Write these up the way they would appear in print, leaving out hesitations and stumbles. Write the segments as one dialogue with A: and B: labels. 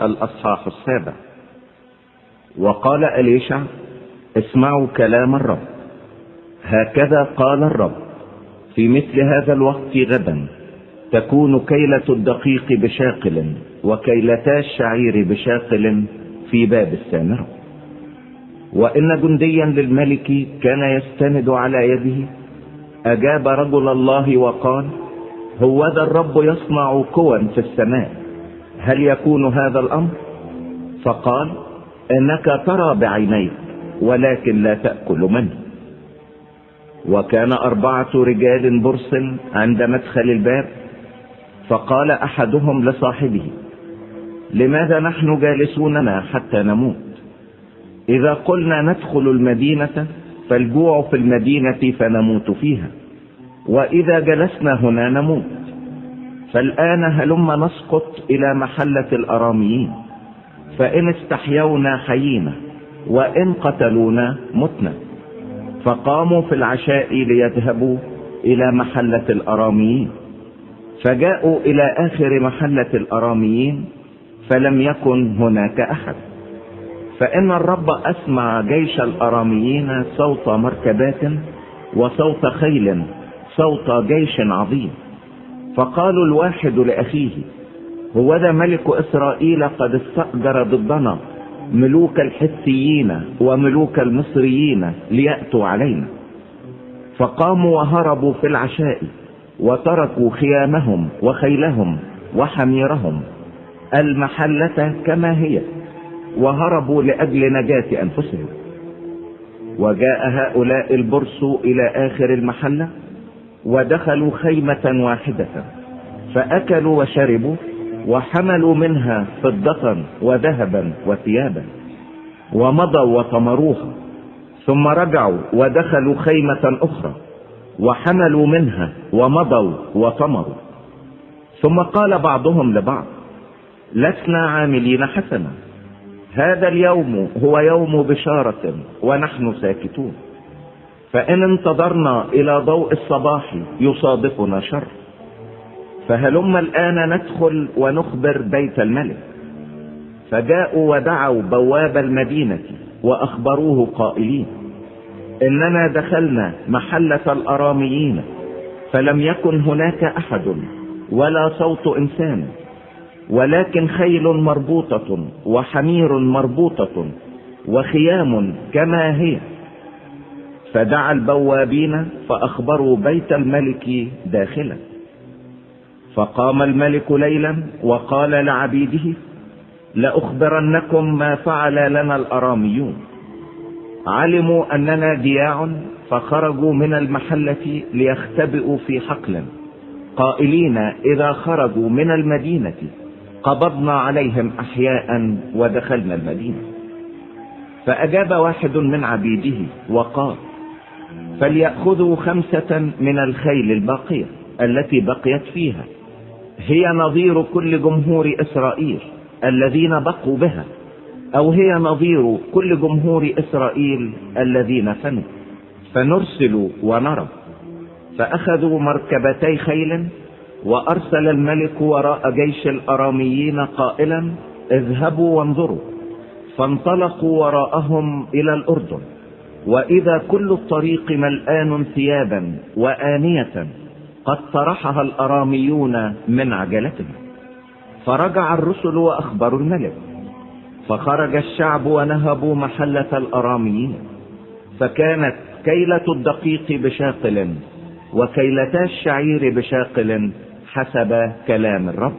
A: الأصحاح 7. وقال أليشع: اسمعوا كلام الرب. هكذا قال الرب: في مثل هذا الوقت غدا تكون كيلة الدقيق بشاقل وكيلتا الشعير بشاقل في باب السامرة. وإن جنديا للملك كان يستند على يده، أجاب رجل الله وقال: هوذا الرب يصنع قوى في السماء، هل يكون هذا الأمر؟ فقال: إنك ترى بعينيك ولكن لا تأكل منه. وكان 4 رجال برص عند مدخل الباب، فقال أحدهم لصاحبه: لماذا نحن جالسوننا حتى نموت؟ إذا قلنا ندخل المدينة فالجوع في المدينة فنموت فيها، وإذا جلسنا هنا نموت. فالآن هلما نسقط إلى محلة الأراميين، فإن استحيونا حيينا وإن قتلونا متنا. فقاموا في العشاء ليذهبوا إلى محلة الأراميين، فجاءوا إلى آخر محلة الأراميين فلم يكن هناك أحد. فإن الرب أسمع جيش الأراميين صوت مركبات وصوت خيل، صوت جيش عظيم. فقالوا الواحد لأخيه: هوذا ملك إسرائيل قد استأجر ضدنا ملوك الحثيين وملوك المصريين ليأتوا علينا. فقاموا وهربوا في العشاء وتركوا خيامهم وخيلهم وحميرهم المحلة كما هي، وهربوا لأجل نجاة أنفسهم. وجاء هؤلاء البرص إلى آخر المحلة ودخلوا خيمة واحدة، فأكلوا وشربوا وحملوا منها فضة وذهبا وثيابا، ومضوا وطمروها. ثم رجعوا ودخلوا خيمة أخرى وحملوا منها ومضوا وطمروا. ثم قال بعضهم لبعض: لسنا عاملين حسنا، هذا اليوم هو يوم بشارة ونحن ساكتون، فإن انتظرنا إلى ضوء الصباح يصادفنا شر. فهلم الآن ندخل ونخبر بيت الملك. فجاءوا ودعوا بواب المدينة وأخبروه قائلين: إننا دخلنا محلة الأراميين فلم يكن هناك أحد ولا صوت إنسان، ولكن خيل مربوطة وحمير مربوطة وخيام كما هي. فدعا البوابين فأخبروا بيت الملك داخلا. فقام الملك ليلا وقال لعبيده: لأخبرنكم ما فعل لنا الأراميون. علموا أننا جياع فخرجوا من المحلة ليختبئوا في حقل، قائلين: إذا خرجوا من المدينة قبضنا عليهم أحياء ودخلنا المدينة. فأجاب واحد من عبيده وقال: فليأخذوا 5 من الخيل الباقية التي بقيت فيها، هي نظير كل جمهور إسرائيل الذين بقوا بها، أو هي نظير كل جمهور إسرائيل الذين فنوا، فنرسل ونرى. فأخذوا مركبتي خيل، وأرسل الملك وراء جيش الأراميين قائلا: اذهبوا وانظروا. فانطلقوا وراءهم إلى الأردن، وإذا كل الطريق ملآن ثيابا وآنية قد طرحها الأراميون من عجلتهم. فرجع الرسل وأخبروا الملك، فخرج الشعب ونهبوا محلة الأراميين، فكانت كيلة الدقيق بشاقل وكيلتا الشعير بشاقل حسب كلام الرب.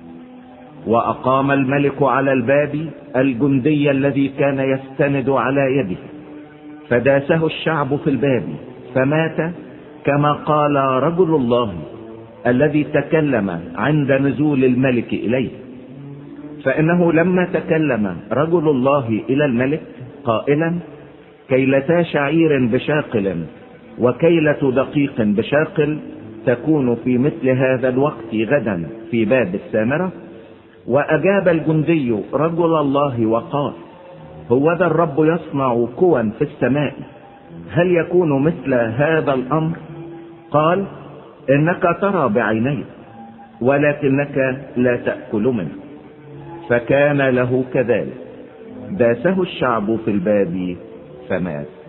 A: وأقام الملك على الباب الجندي الذي كان يستند على يده، فداسه الشعب في الباب فمات، كما قال رجل الله الذي تكلم عند نزول الملك إليه. فإنه لما تكلم رجل الله إلى الملك قائلا: كيلتا شعير بشاقل وكيلة دقيق بشاقل تكون في مثل هذا الوقت غدا في باب السامرة. وأجاب الجندي رجل الله وقال: هوذا الرب يصنع قوى في السماء، هل يكون مثل هذا الأمر؟ قال: إنك ترى بعينيك ولكنك لا تأكل منه. فكان له كذلك، داسه الشعب في الباب فمات.